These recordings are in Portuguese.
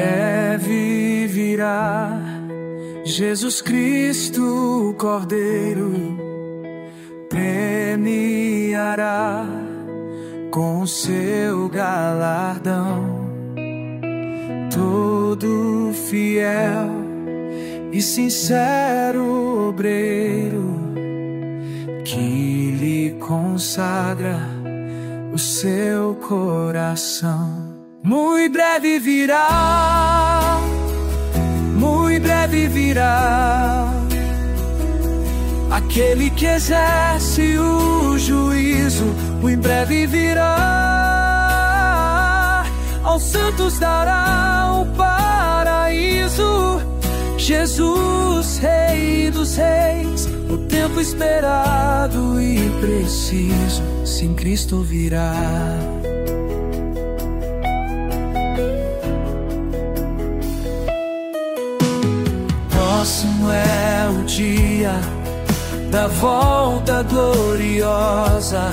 breve virá Jesus Cristo, o Cordeiro, premiará com seu galardão todo fiel e sincero obreiro que lhe consagra o seu coração. Muito breve virá, muito breve virá aquele que exerce o juízo. Muito breve virá, aos santos dará o paraíso. Jesus, Rei dos Reis, o tempo esperado e preciso, sim, Cristo virá. Próximo é o dia da volta gloriosa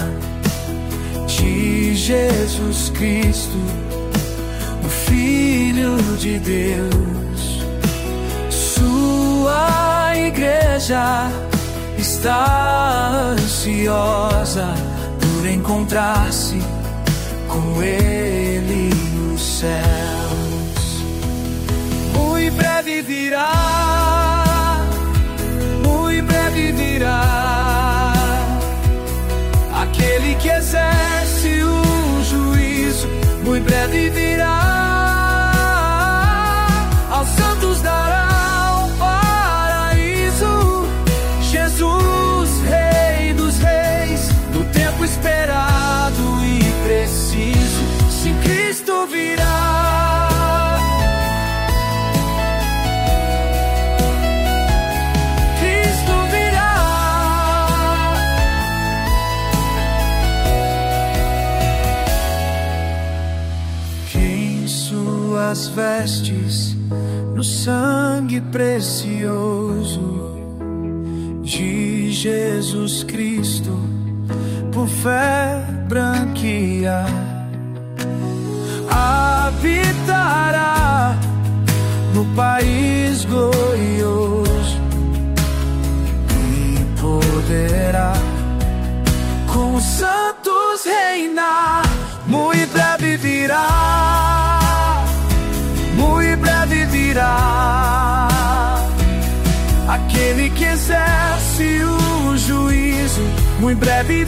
de Jesus Cristo, o Filho de Deus. Sua igreja está ansiosa por encontrar-se com Ele nos céus. Muito breve virá, muito breve virá aquele que exerce o juízo. Muito breve virá, aos santos dará o paraíso. Jesus, Rei dos Reis, no tempo esperado e preciso, sim, Cristo virá. As vestes no sangue precioso de Jesus Cristo, por fé branquear, habitará no país glorioso e poderá com os santos reinar. Muito breve virá, muito breve virá aquele que exerce o juízo. Muito breve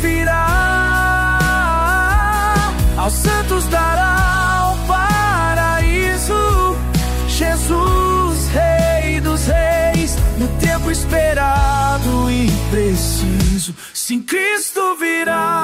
virá, aos santos dará o paraíso. Jesus, Rei dos Reis, no tempo esperado e preciso, sim, Cristo virá.